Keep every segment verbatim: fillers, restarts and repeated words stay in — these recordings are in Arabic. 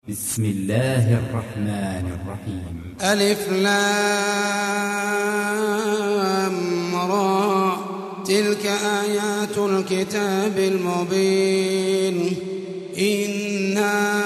بسم الله الرحمن الرحيم. ألف لام را تلك آيات الكتاب المبين إنا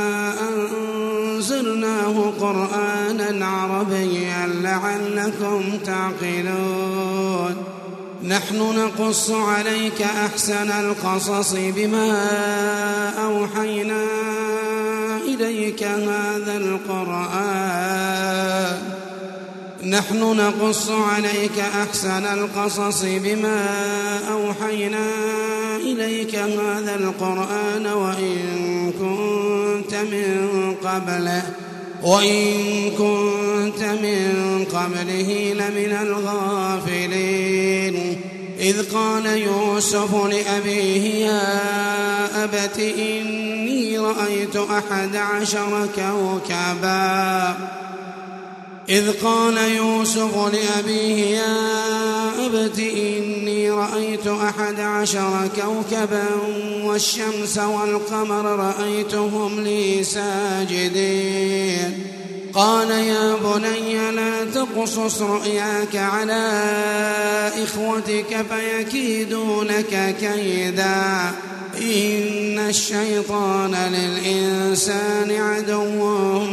أنزلناه قرآنا عربيا لعلكم تعقلون. نحن نقص عليك أحسن القصص بما أوحينا إليك هذا القرآن نحن نقص عليك أحسن القصص بما أوحينا إليك هذا القرآن وإن كنت من قبله وإن كنت من قبله لمن الغافلين. إذ قال يوسف لأبيه يا أبت إني رأيت أحد عشر كوكبا إذ قال يوسف لأبيه يا أبت إني رأيت أحد عشر كوكبا والشمس والقمر رأيتهم لي ساجدين. قال يا بني لا تقصص رؤياك على إخوتك فيكيدون لك كيدا إن الشيطان للإنسان عدو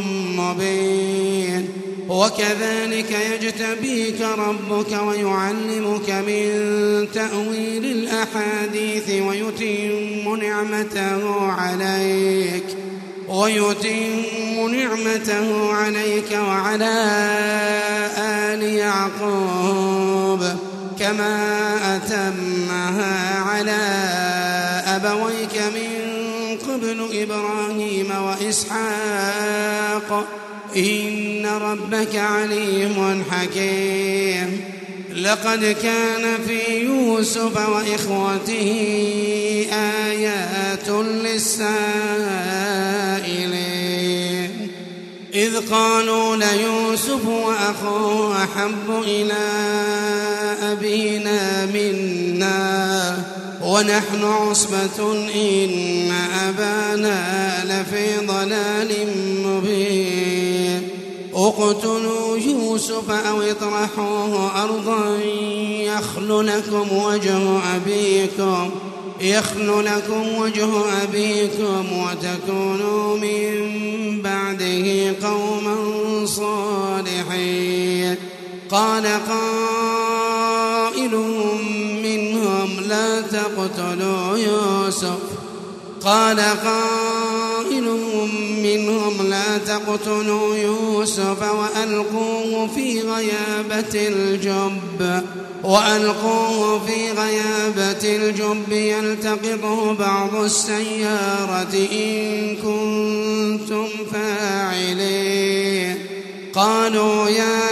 مبين. وكذلك يجتبيك ربك ويعلمك من تأويل الأحاديث ويتم نعمته عليك ويتم نعمته عليك وعلى آل يعقوب كما أتمها على أبويك من قبل إبراهيم وإسحاق إن ربك عليم حكيم. لقد كان في يوسف وإخوته آيات للسائلين إذ قالوا ليوسف وأخوه أحب إلى أبينا منا ونحن عصبة إن أبانا لفي ضلال مبين. اقتلوا يوسف أو اطرحوه أرضا يخل لكم وجه أبيكم يخل لكم وجه أبيكم وتكونوا من بعده قوما صالحين. قال قائل منهم لا تقتلوا يوسف قال قائل منهم لا تقتلوا يوسف وألقوه في غيابة الجب وألقوه في غيابة الجب يلتقطه بعض السيارة إن كنتم فاعلين. قالوا يا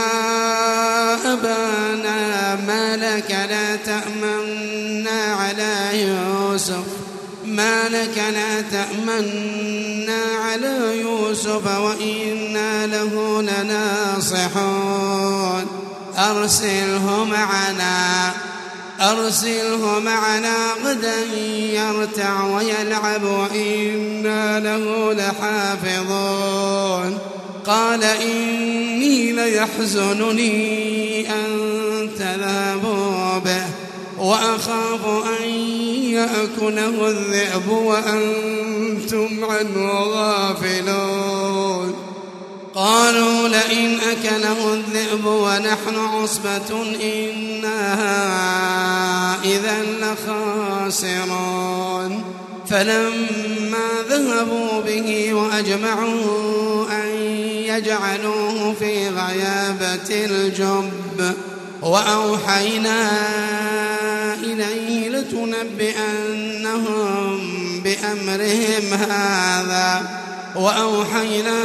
أبانا ما لك لا تأمنا على يوسف ما لك لا تأمنا على يوسف وإنا له لناصحون أرسله معنا أرسله معنا غدا يرتع ويلعب وإنا له لحافظون. قال إني ليحزنني أن تذهبوا به وأخاف أن يأكله الذئب وأنتم عنه غافلون. قالوا لئن أكله الذئب ونحن عصبة إنا إذا لخاسرون. فلما ذهبوا به وأجمعوا أن يجعلوه في غيابة الجب وأوحينا إليه لتنبئنهم بأمرهم هذا وأوحينا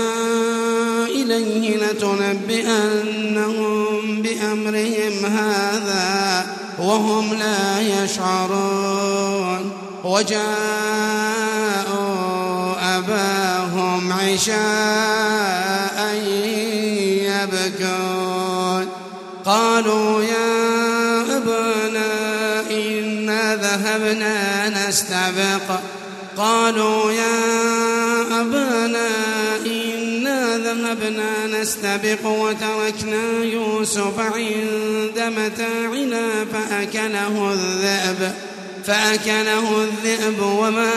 إليه لتنبئنهم بأمرهم هذا وهم لا يشعرون. وجاءوا أباهم عشاء يبكون. قالوا يا أبانا إنا ذهبنا نستبق قالوا يا أبانا ذهبنا نستبق وتركنا يوسف عند متاعنا فأكله الذئب فأكله الذئب وما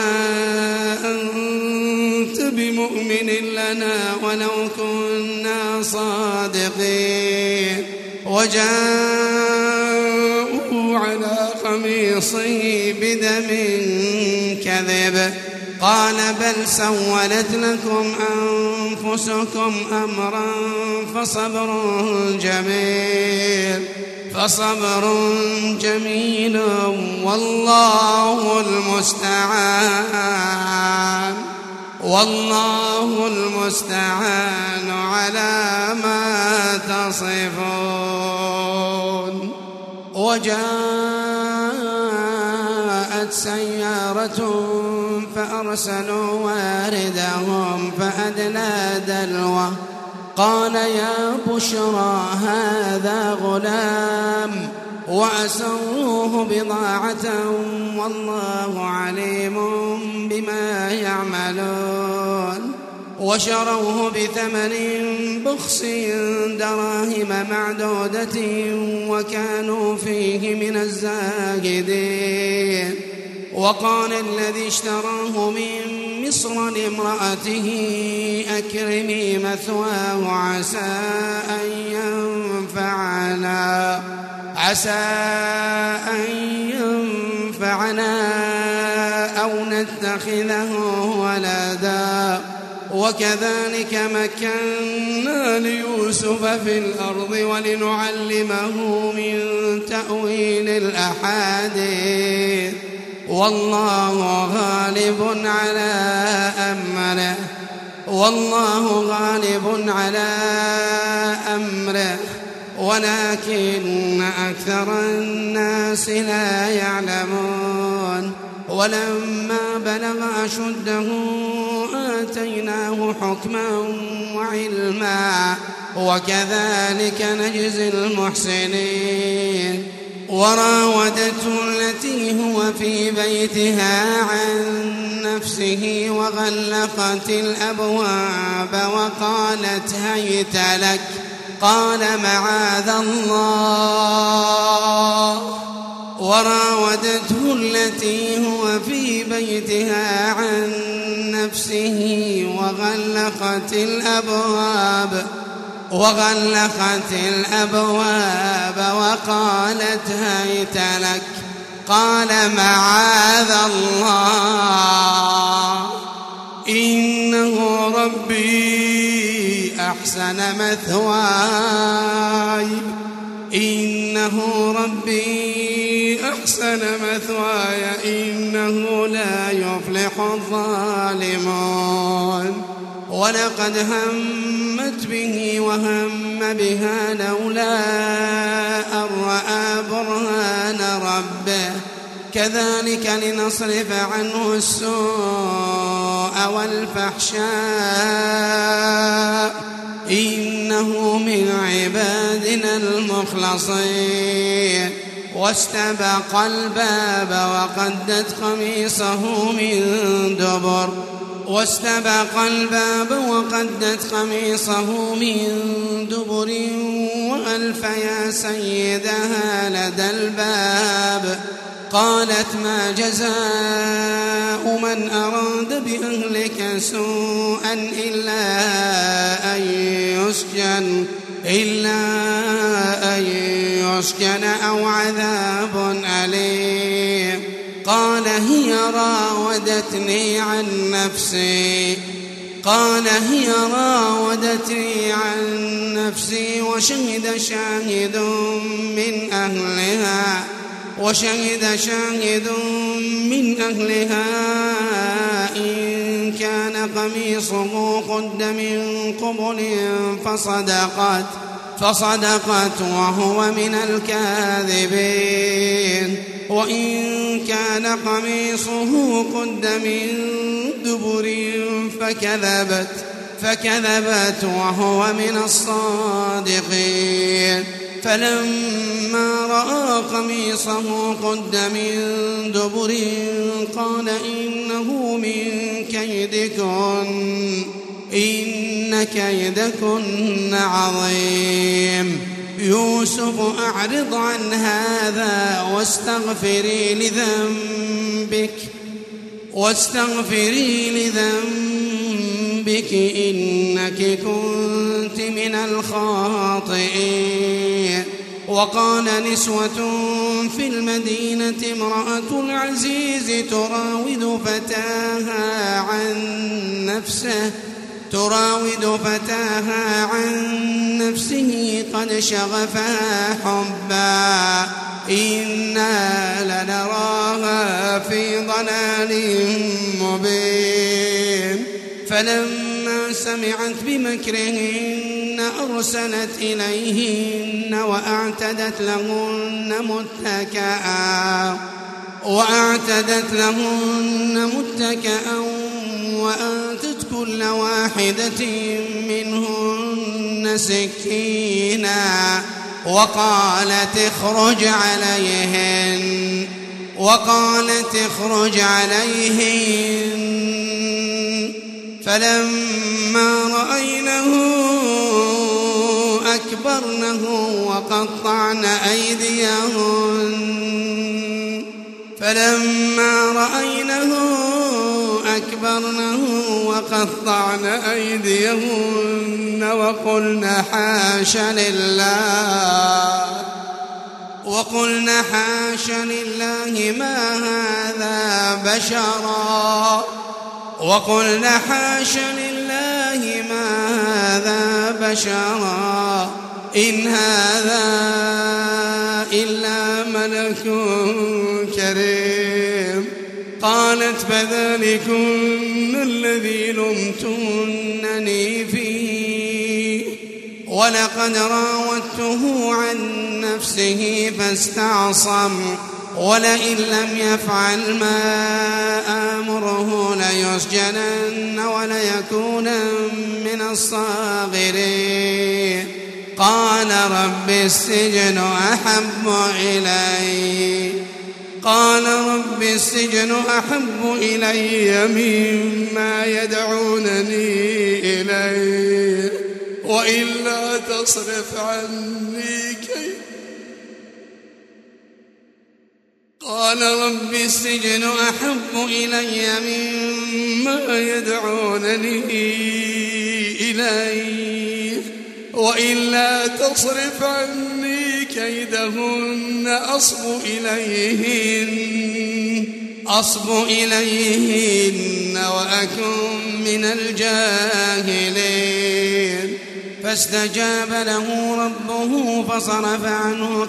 أنت بمؤمن لنا ولو كنا صادقين وجاءوا على قميصه بدم كذب قال بل سولت لكم أنفسكم أمرا فصبر جميل فصبر جميل والله المستعان والله المستعان على ما تصفون. وجاءت سيارة فأرسلوا واردهم فأدلى دلوه قال يا بشرى هذا غلام وأسروه بضاعة والله عليم بما يعملون وشروه بثمن بخس دراهم معدودة وكانوا فيه من الزاهدين. وقال الذي اشتراه من مصر لامرأته أكرمي مثواه عسى أن ينفعنا عسى أن ينفعنا أو نتخذه ولدا وكذلك مكنا ليوسف في الأرض ولنعلمه من تأويل الأحاديث والله غالب على أمره والله غالب على أمره ولكن أكثر الناس لا يعلمون. ولما بلغ أشده آتيناه حكما وعلما وكذلك نجزي المحسنين. وراودته التي هو في بيتها عن نفسه وغلقت الأبواب وقالت هيت لك قال معاذ الله وراودته التي هو في بيتها عن نفسه وغلقت الأبواب وغلقت الأبواب وقالت هيت لك قال معاذ الله إنه ربي أحسن مثواي إنه ربي أحسن مثواي إنه لا يفلح الظالمون. ولقد همت به وهم بها لولا أن رأى برهان ربه كذلك لنصرف عنه السوء والفحشاء إنه من عبادنا المخلصين. واستبق الباب وقدت قميصه من دبر واستبق الباب وقدت قميصه من دبر وألف يا سيدها لدى الباب قالت ما جزاء من أراد بأهلك سوءا إلا أن يسجن إلا أن يسجن أو عذاب أليم. قال هي راودتني عن نفسي قال هي راودتني عن نفسي وشهد شاهد من أهلها وشهد شاهد من أهلها إن كان قميصه قد من قبل فصدقت فصدقت وهو من الكاذبين. وإن كان قميصه قد من دبر فكذبت فكذبت وهو من الصادقين. فلما رأى قميصه قد من دبر قال إنه من كيدكن إن إن كيدكن عظيم يوسف أعرض عن هذا واستغفري لذنبك واستغفري لذنبك إنك كنت من الخاطئين. وقال نسوة في المدينة امرأة العزيز تراود فتاها عن نفسه تراود فتاها عن نفسه قد شغفها حبا إنا لنراها في ضلال مبين. فلما سمعت بمكرهن أرسلت إليهن وأعتدت لهن متكئا وأعتدت لهن متكئا وآتت كل واحدة منهن سكينا وقالت اخرج عليهن وقالت اخرج عليهن. فلما رأينه أكبرنه وقطعن أيديهن فلما رأينه أكبرنه وقطعن أيديهن وقلن حاش لله وقلن حاش لله ما هذا بشرا وقلن حاش لله ما هذا بشرا إن هذا إلا ملك كريم. قالت فذلكن الذي لمتنني فيه ولقد راودته عن نفسه فاستعصم ولئن لم يفعل ما آمره ليسجنن وليكون من الصاغرين. قال رب السجن أحب إلي قال رب السجن أحب إلي مما يدعونني إليه وإلا تصرف عني كيد قال رب السجن أحب إلي مما يدعونني إليه وإلا تصرف عني كيدهن أصب إليهن أصب إليهن وأكن من الجاهلين. فاستجاب له ربه فصرف عنه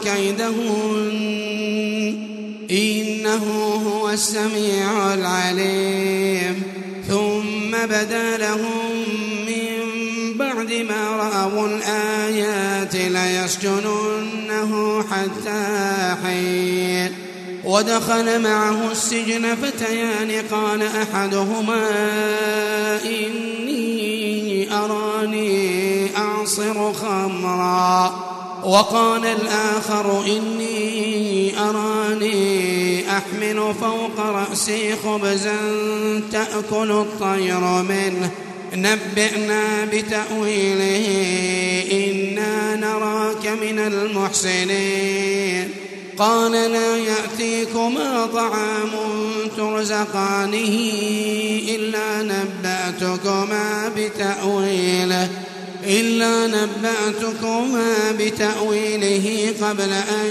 كيدهن إنه هو السميع العليم. ثم بدا لهم من بعد ما رأوا الآيات ليسجننه حتى حين. ودخل معه السجن فتيان قال أحدهما إني أراني أعصر خمرا وقال الآخر إني أراني أحمل فوق رأسي خبزا تأكل الطير منه نبئنا بتأويله إنا نراك من المحسنين. قال لا يأتيكما طعام ترزقانه إلا نبأتكما بتأويله إلا نبأتكما بتأويله قبل أن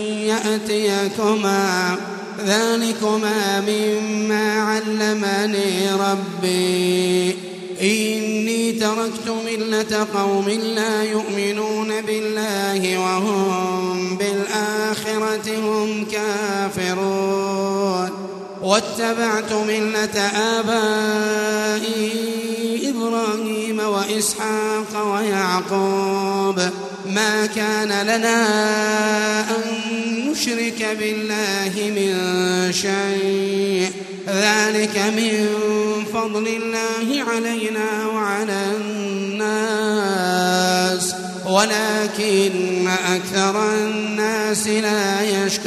يأتيكما ذلكما مما علمني ربي إني تركت ملة قوم لا يؤمنون بالله وهم بالآخرة هم كافرون واتبعت ملة آبائي إبراهيم وإسحاق ويعقوب ما كان لنا أن نشرك بالله من شيء ذلك من فضل الله علينا وعلى الناس ولكن أكثر الناس لا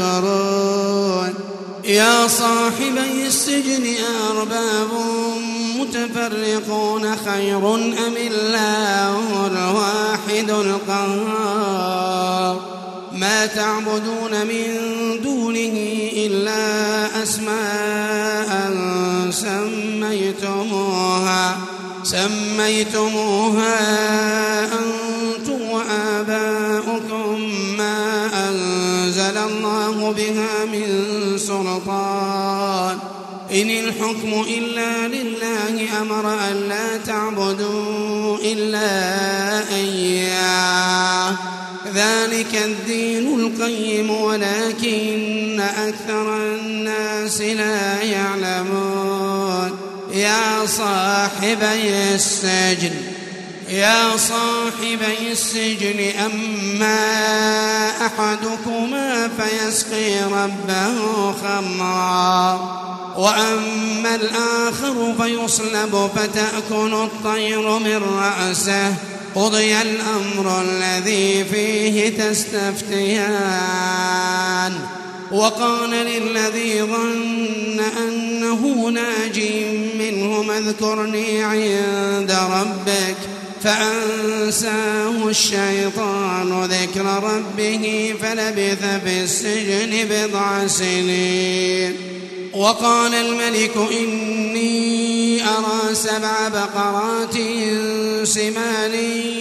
يشكرون. يا صاحبي السجن أرباب المتفرقون خير أم الله الواحد القهار ما تعبدون من دونه إلا أسماء سميتموها سميتموها أنتم وآباؤكم ما أنزل الله بها من سلطان إن الحكم إلا لله أمر أن لا تعبدوا إلا إياه ذلك الدين القيم ولكن أكثر الناس لا يعلمون يا صاحبي السجن يا صاحبي السجن أما أحدكما فيسقي ربه خمرا وأما الآخر فيصلب فتأكل الطير من رأسه قضي الأمر الذي فيه تستفتيان وقال للذي ظن أنه ناج منهما اذكرني عند ربك فأنساه الشيطان ذكر ربه فلبث في السجن بضع سنين وقال الملك إني أرى سبع بقرات سمان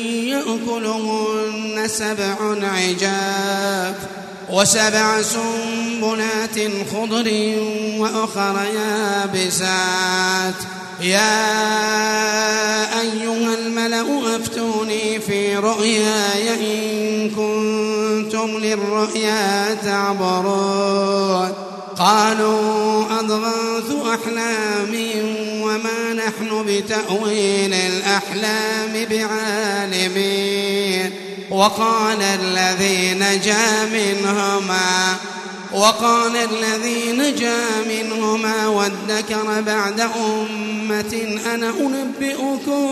يأكلهن سبع عجاف وسبع سنبلات خضر وأخر يابسات يا أيها الملأ أفتوني في رؤياي إن كنتم للرؤيا تعبرون قالوا أضغاث أحلام وما نحن بتأويل الأحلام بعالمين وقال الذي نجا منهما وقال الذي نجا منهما وادكر بعد أمة أنا أنبئكم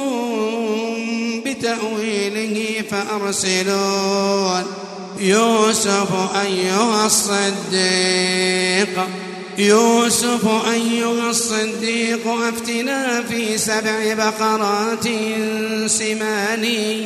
بتأويله فأرسلون يوسف أيها الصديق يوسف أيها الصديق أفتنا في سبع بقرات سمان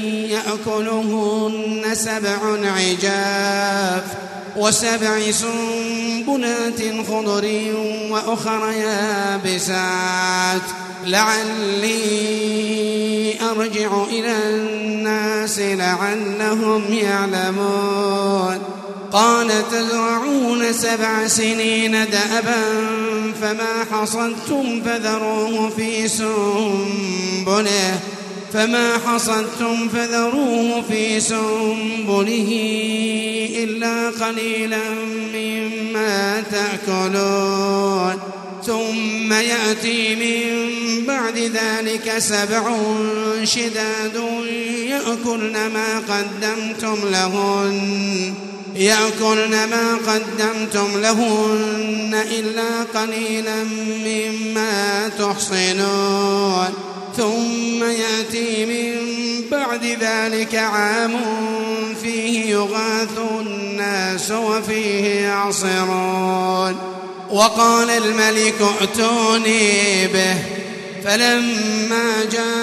يأكلهن سبع عجاف وسبع سنبلات خضر وأخر يابسات لعلي أرجع إلى الناس لعلهم يعلمون قال تزرعون سبع سنين دأبا فما حصدتم فذروه في سنبله فما حصدتم فذروه في سنبله إلا قليلا مما تأكلون ثم يأتي من بعد ذلك سبع شداد يأكلن ما قدمتم لهن يأكلن ما قدمتم لهن إلا قليلا مما تحصنون ثم يأتي من بعد ذلك عام فيه يغاث الناس وفيه يعصرون وقال الملك ائتوني به فلما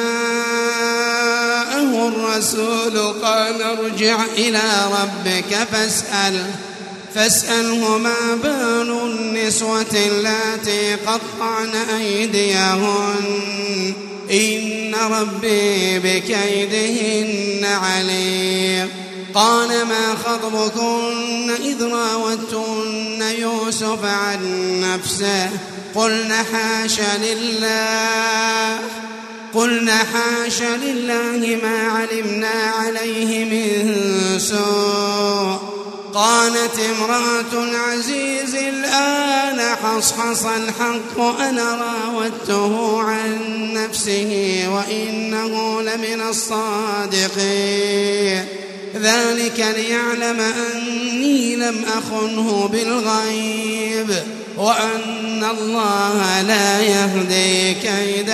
جاءه الرسول قال ارجع إلى ربك فاسأله فاسأله ما بال النسوة اللاتي قطعن أيديهن إن ربي بكيدهن عليم قال ما خطبكن إذ راوتن يوسف عن نفسه قلنا حاش لله قلنا حاش لله ما علمنا عليه من سوء قالت امرأة العزيز الآن حصحص الحق أنا راودته عن نفسه وإنه لمن الصادقين ذلك ليعلم أني لم أخنه بالغيب وأن الله لا يهدي كيد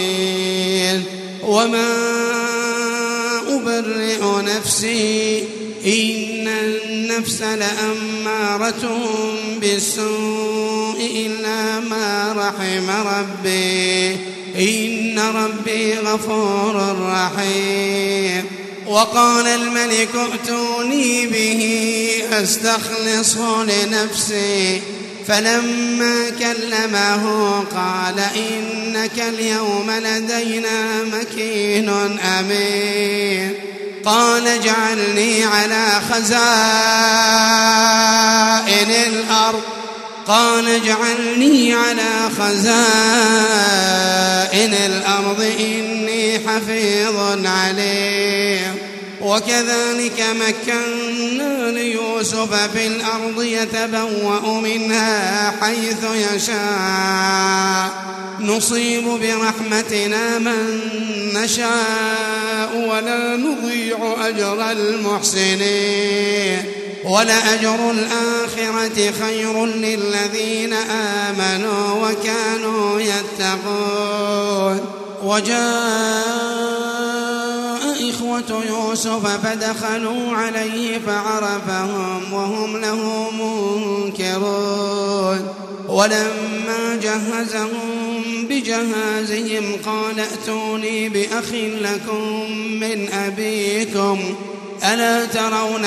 الخائنين وما أبرئ نفسي إن النفس لأمارة بالسوء إلا ما رحم ربي إن ربي غفور رحيم. وقال الملك ائتوني به أستخلصه لنفسي فلما كلمه قال إنك اليوم لدينا مكين أمين. قال اجعلني على خزائن الأرض قال اجعلني على خزائن الأرض إني حفيظ عليم. وكذلك مكنا ليوسف في الأرض يتبوأ منها حيث يشاء نصيب برحمتنا من نشاء ولا نضيع أجر المحسنين ولأجر الآخرة خير للذين آمنوا وكانوا يتقون. وجاء إخوة يوسف فدخلوا عليه فعرفهم وهم له منكرون. ولما جهزهم بجهازهم قال ائتوني بأخ لكم من أبيكم ألا ترون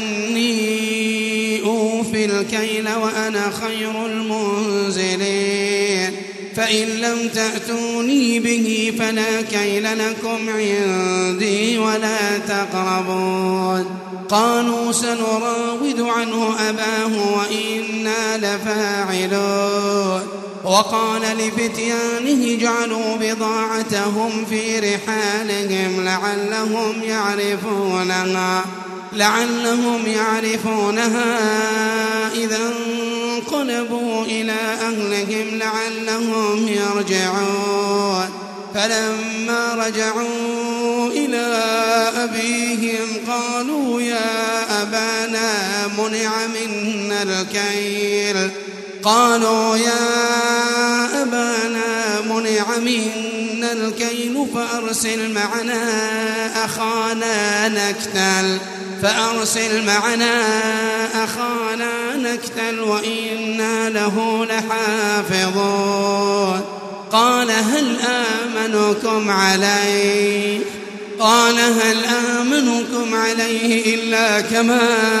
أني أوفي الكيل وأنا خير المنزلين فإن لم تأتوني به فلا كيل لكم عندي ولا تقربون. قالوا سنراود عنه أباه وإنا لفاعلون. وقال لفتيانه اجعلوا بضاعتهم في رحالهم لعلهم يعرفونها لعلهم يعرفونها إذا انقلبوا إلى أهلهم لعلهم يرجعون. فلما رجعوا إلى أبيهم قالوا يا أبانا منع منا الكيل قالوا يا أبانا منع منا الكيل فأرسل معنا أخانا نكتل فأرسل معنا أخانا نكتل وإنا له لحافظون. قال هل آمنكم عليه قال هل آمنكم عليه إلا كما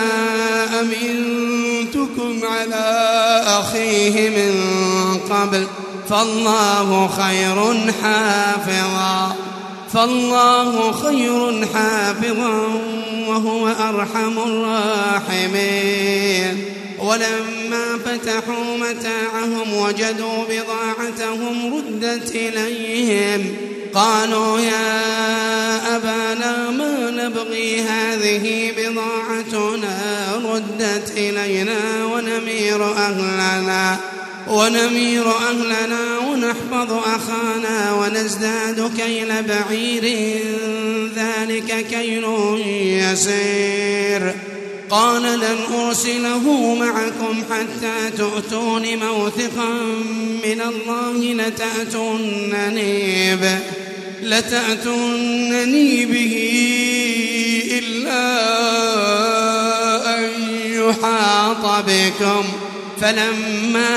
أمنتكم على أخيه من قبل فالله خير حافظا فالله خير حافظا وهو أرحم الراحمين. ولما فتحوا متاعهم وجدوا بضاعتهم ردت إليهم قالوا يا أبانا ما نبغي هذه بضاعتنا ردت إلينا ونمير أهلنا ونمير أهلنا ونحفظ أخانا ونزداد كيل بعير ذلك كيل يسير. قال لن أرسله معكم حتى تؤتون موثقا من الله لتأتونني به, لتأتونني به إلا أن يحاط بكم. فلما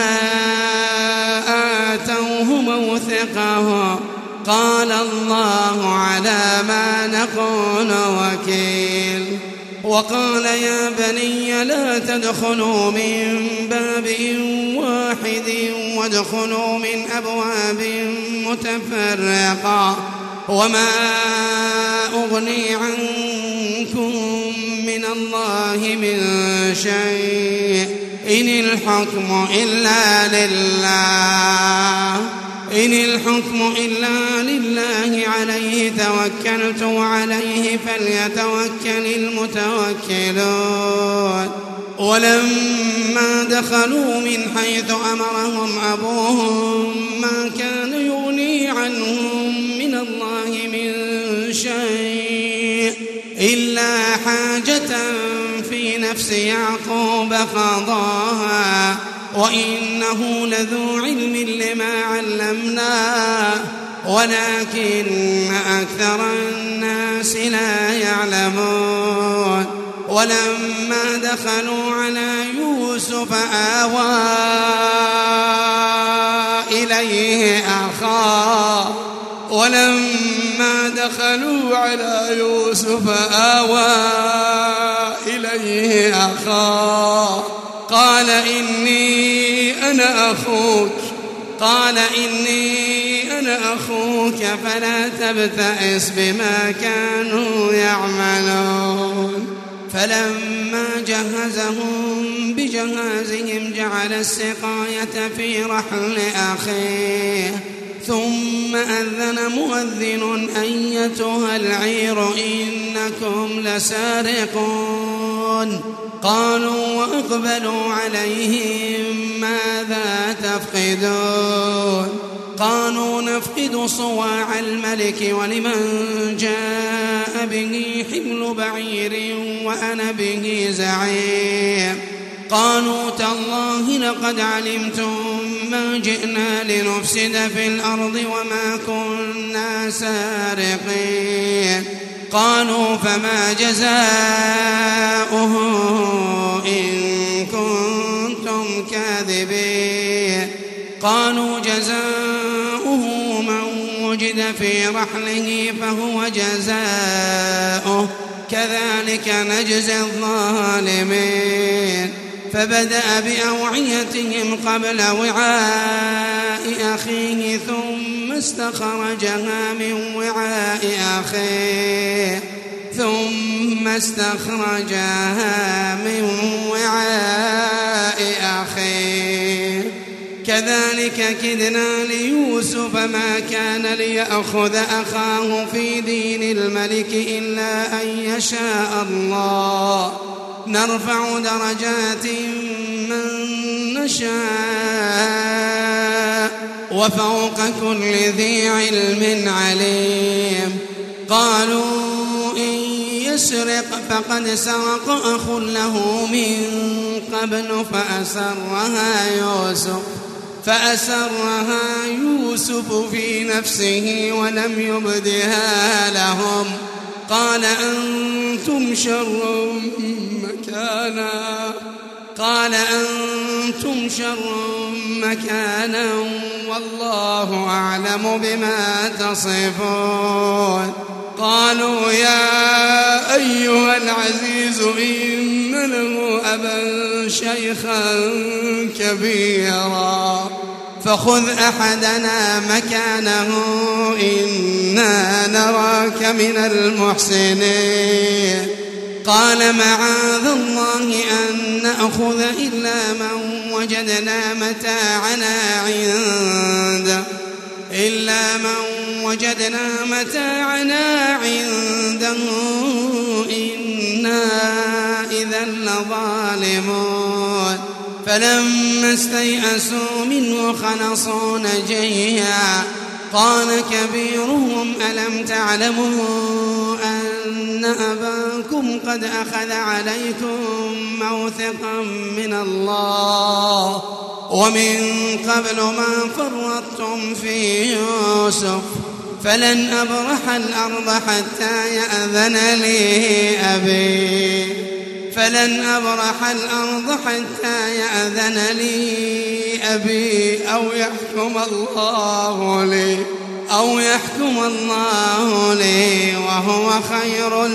آتوه موثقه قال الله على ما نقول وكيل. وقال يا بني لا تدخلوا من باب واحد وادخلوا من أبواب متفرقة وما أغني عنكم من الله من شيء إن الحكم إلا لله إن الحكم إلا لله عليه توكلت وعليه فليتوكل المتوكلون. ولما دخلوا من حيث أمرهم أبوهم ما كان يغني عنهم من الله من شيء إلا حاجة في نفس يعقوب قضاها وإنه لذو علم لما علمناه ولكن أكثر الناس لا يعلمون. ولما دخلوا على يوسف آوى إليه أخاه ولما دخلوا على يوسف آوى إليه أخاه قال إني أنا أخوك قال إني أنا أخوك فلا تبتئس بما كانوا يعملون فلما جهزهم بجهازهم جعل السقاية في رحل أخيه ثم أذن مؤذن أيتها العير إنكم لسارقون قالوا وأقبلوا عليهم ماذا تفقدون قالوا نفقد صواع الملك ولمن جاء به حمل بعير وأنا به زعيم قالوا تالله لقد علمتم ما جئنا لنفسد في الأرض وما كنا سارقين قالوا فما جزاؤه إن كنتم كاذبين قالوا جزاؤه من وجد في رحله فهو جزاؤه كذلك نجزي الظالمين فبدأ بأوعيتهم قبل وعاء أخيه ثم استخرجها من وعاء أخيه ثم استخرجها من وعاء أخيه كذلك كدنا ليوسف ما كان ليأخذ أخاه في دين الملك إلا أن يشاء الله نرفع درجات من نشاء وفوق كل ذي علم عليم قالوا إن يسرق فقد سرق أخ له من قبل فأسرها يوسف فأسرها يوسف في نفسه ولم يبدها لهم قال أنتم شر مكانا قال أنتم شر مكانا والله أعلم بما تصفون قالوا يا أيها العزيز إن له أبا شيخا كبيرا فخذ أحدنا مكانه إنا نراك من المحسنين قال معاذ الله أن نأخذ إلا من وجدنا متاعنا عنده إلا من وجدنا متاعنا عنده إنا إذا لظالمون فلما استيئسوا منه خلصوا نجيا قال كبيرهم ألم تعلموا أن أباكم قد أخذ عليكم موثقا من الله ومن قبل ما فرطتم في يوسف فلن أبرح الأرض حتى يأذن لي أبي فلن أبرح الأرض حتى يأذن لي أبي أو يحكم الله لي أو يحكم الله لي وهو خير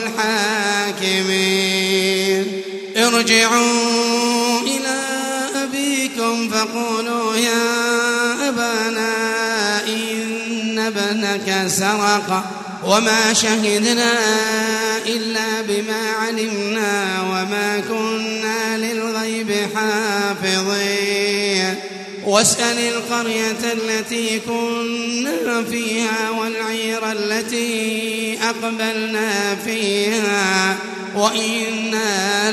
الحاكمين ارجعوا إلى أبيكم فقولوا يا أبانا إن ابنك سرق وما شهدنا إلا بما علمنا وما كنا للغيب حافظين واسأل القرية التي كنا فيها والعير التي أقبلنا فيها وإنا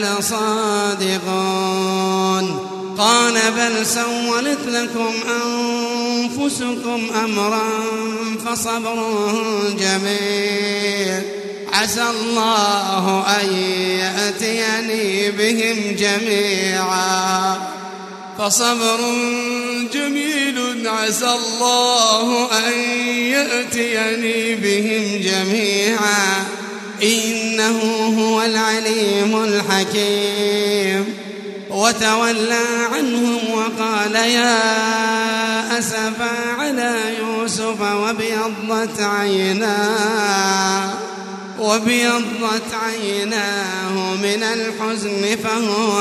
لصادقون قال بل سولت لكم أنفسكم أمرا فصبر جميل عسى الله أن يأتيني بهم جميعا فصبر جميل عسى الله أن يأتيني بهم جميعا إنه هو العليم الحكيم. وتولى عنهم وقال يا أسفا على يوسف وابيضت عيناه وابيضت عيناه من الحزن فهو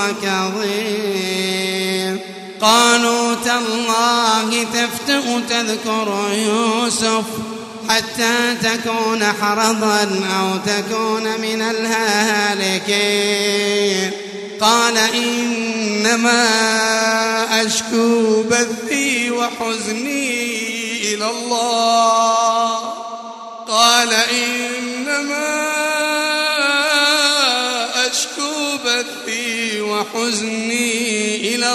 كظيم. قالوا تالله تفتأ تذكر يوسف حتى تكون حرضا أو تكون من الهالكين. قال إنما أشكو بثي وحزني إلى الله قال إنما أشكو بثي وحزني إلى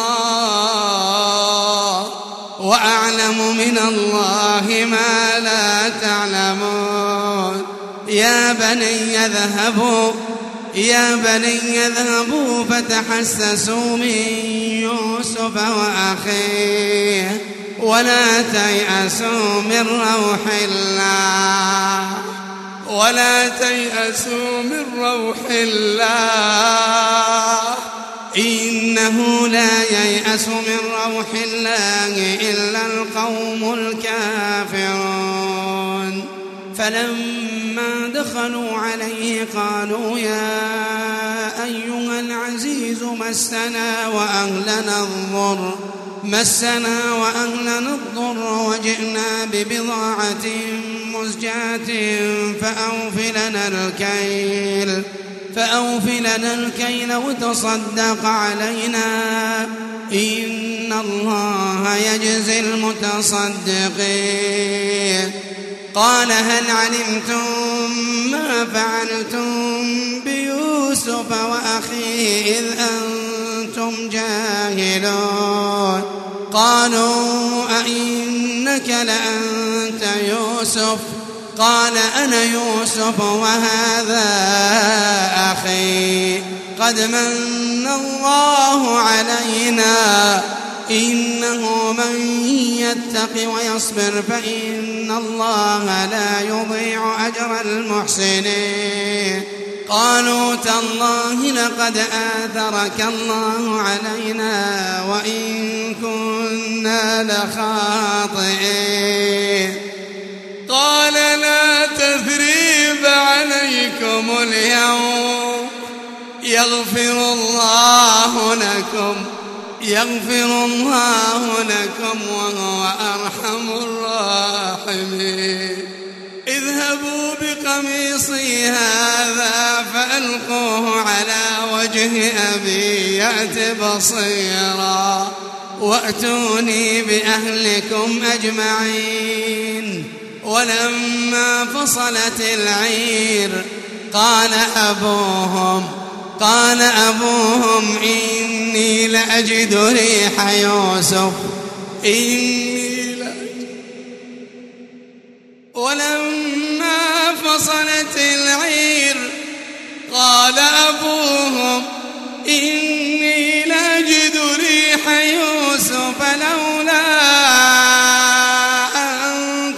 الله وأعلم من الله ما لا تعلمون. يا بني اذهبوا يا بني اذهبوا فتحسسوا من يوسف وأخيه ولا تيأسوا من روح الله ولا تيأسوا من روح الله إنه لا ييأس من روح الله إلا القوم الكافرون. فلما دخلوا عليه قالوا يا أيها العزيز مسنا وأهلنا الضر مسنا وأهلنا الضر وجئنا ببضاعة مزجاة فأوف لنا الكيل فأوف لنا الكيل وتصدق علينا إن الله يجزي المتصدقين. قال هل علمتم ما فعلتم بيوسف وأخيه إذ أنتم جاهلون؟ قالوا أئنك لأنت يوسف؟ قال أنا يوسف وهذا أخي قد من الله علينا إنه من يتق ويصبر فإن الله لا يضيع أجر المحسنين. قالوا تالله لقد آثرك الله علينا وإن كنا لخاطئين. قال لا تثريب عليكم اليوم يغفر الله لكم يغفر الله لكم وهو أرحم الراحمين. اذهبوا بقميصي هذا فألقوه على وجه أبي يأت بصيرا وأتوني بأهلكم أجمعين. ولما فصلت العير قال أبوهم قال أبوهم إني لأجد ريح يوسف إني لأجد ولما فصلت العير قال أبوهم إني لأجد ريح يوسف لولا أن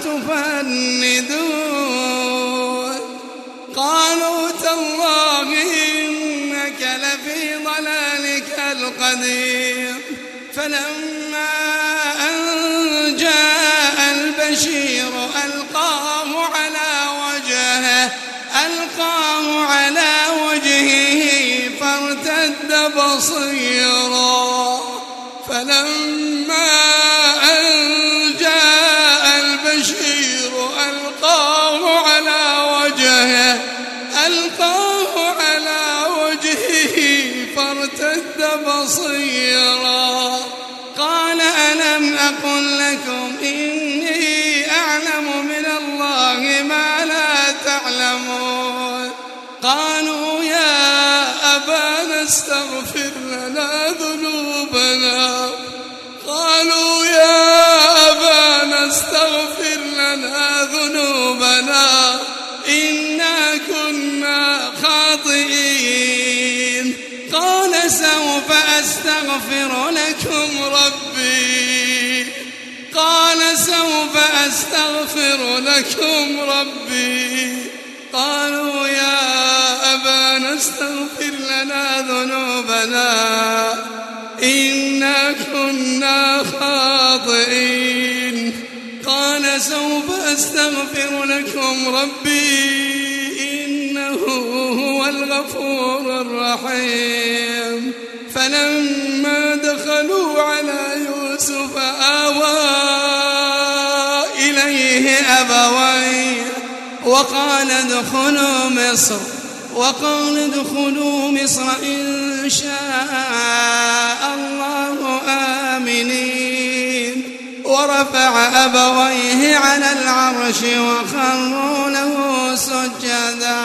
تفندون. قالوا تالله إنك لفي ضلالك القديم. فلما أن جاء البشير ألقاه على وجهه ألقاه على وجهه فارتد بصيرا. فلما أن جاء البشير ألقاه على وجهه ألقاه على وجهه فارتد بصيرا. قال ألم أقل لكم إني أعلم من الله ما لا تعلمون؟ قالوا يا أبانا استغفر لنا ذنوبنا قالوا يا أبانا استغفر لنا ذنوبنا إنا كنا خاطئين. قال سوف أستغفر لكم ربي قال سوف أستغفر لكم ربي قالوا يا أبانا استغفر لنا ذنوبنا إنا كنا خاطئين. قال سوف أستغفر لكم ربي إنه هو الغفور الرحيم. فلما دخلوا على يوسف آوى إليه أبويه وقال ادخلوا مصر وقال ادخلوا مصر إن شاء الله آمنين. ورفع أبويه على العرش وخروا له سجدا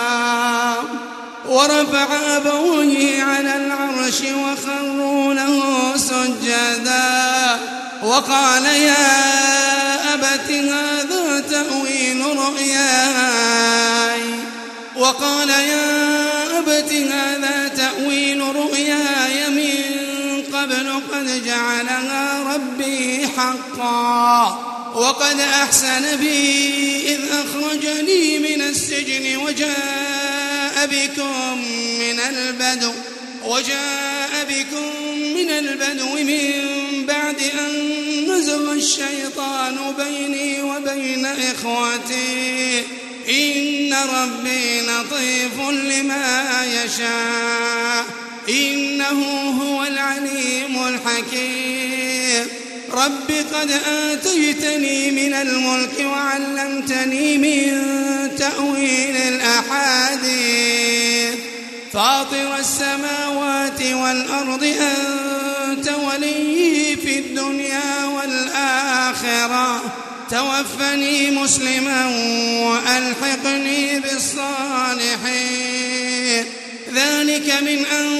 ورفع أبويه على العرش وخروا له سجدا وقال يا أبت هذا تأويل رؤياي وقال يا أبت هذا تأويل رؤياي من قبل قد جعلها ربي حقا وقد أحسن بي إذ أخرجني من السجن وجاء بكم من البدو وجاء بكم من البدو من بعد أن نزغ الشيطان بيني وبين إخوتي إن ربي لطيف لما يشاء إنه هو العليم الحكيم. رب قد آتيتني من الملك وعلمتني من تأويل الأحاديث فاطر السماوات والأرض أنت ولي في الدنيا والآخرة توفني مسلما وألحقني بالصالحين. ذلك من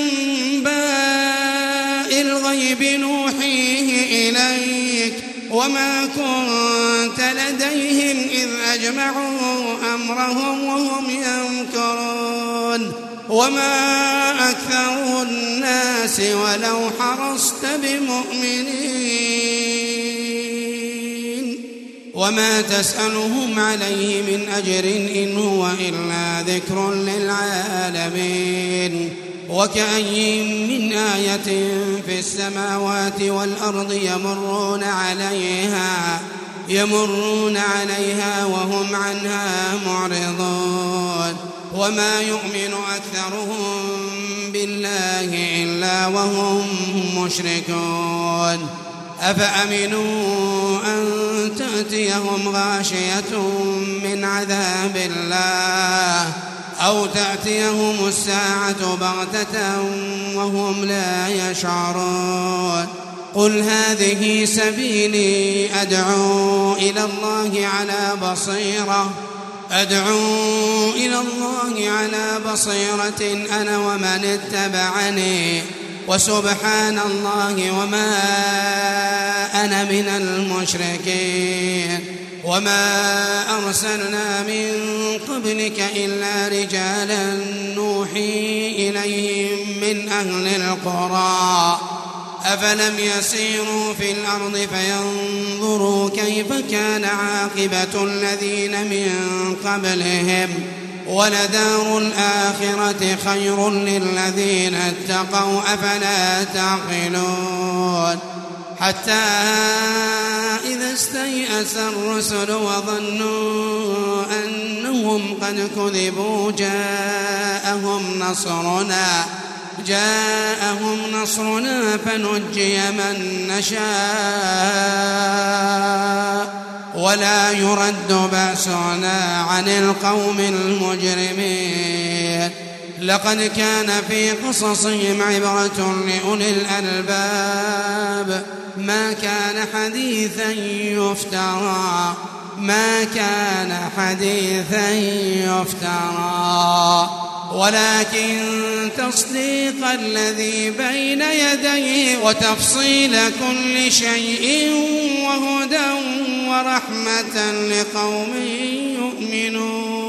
أنباء الغيب نوحيه إليك وما كنت لديهم إذ أجمعوا أمرهم وهم يمكرون وما أكثر الناس ولو حرصت بمؤمنين وما تسألهم عليه من أجر إن هو إلا ذكر للعالمين. وكأي من آية في السماوات والأرض يمرون عليها يمرون عليها وهم عنها معرضون وما يؤمن أكثرهم بالله إلا وهم مشركون. أفأمنوا أن تأتيهم غاشية من عذاب الله أو تأتيهم الساعة بغتة وهم لا يشعرون. قل هذه سبيلي أدعو إلى الله على بصيرة أدعو إلى الله على بصيرة أنا ومن اتبعني وسبحان الله وما أنا من المشركين. وما أرسلنا من قبلك إلا رجالا نوحي إليهم من أهل القرى أفلم يسيروا في الأرض فينظروا كيف كان عاقبة الذين من قبلهم ولدار الآخرة خير للذين اتقوا أفلا تعقلون. حتى إذا استيأس الرسل وظنوا أنهم قد كذبوا جاءهم نصرنا جاءهم نصرنا فنجي من نشاء ولا يرد بأسنا عن القوم المجرمين. لقد كان في قصصهم عبرة لأولي الألباب ما كان حديثا يفترى ما كان حديثا يفترى ولكن تصديق الذي بين يديه وتفصيل كل شيء وهدى ورحمة لقوم يؤمنون.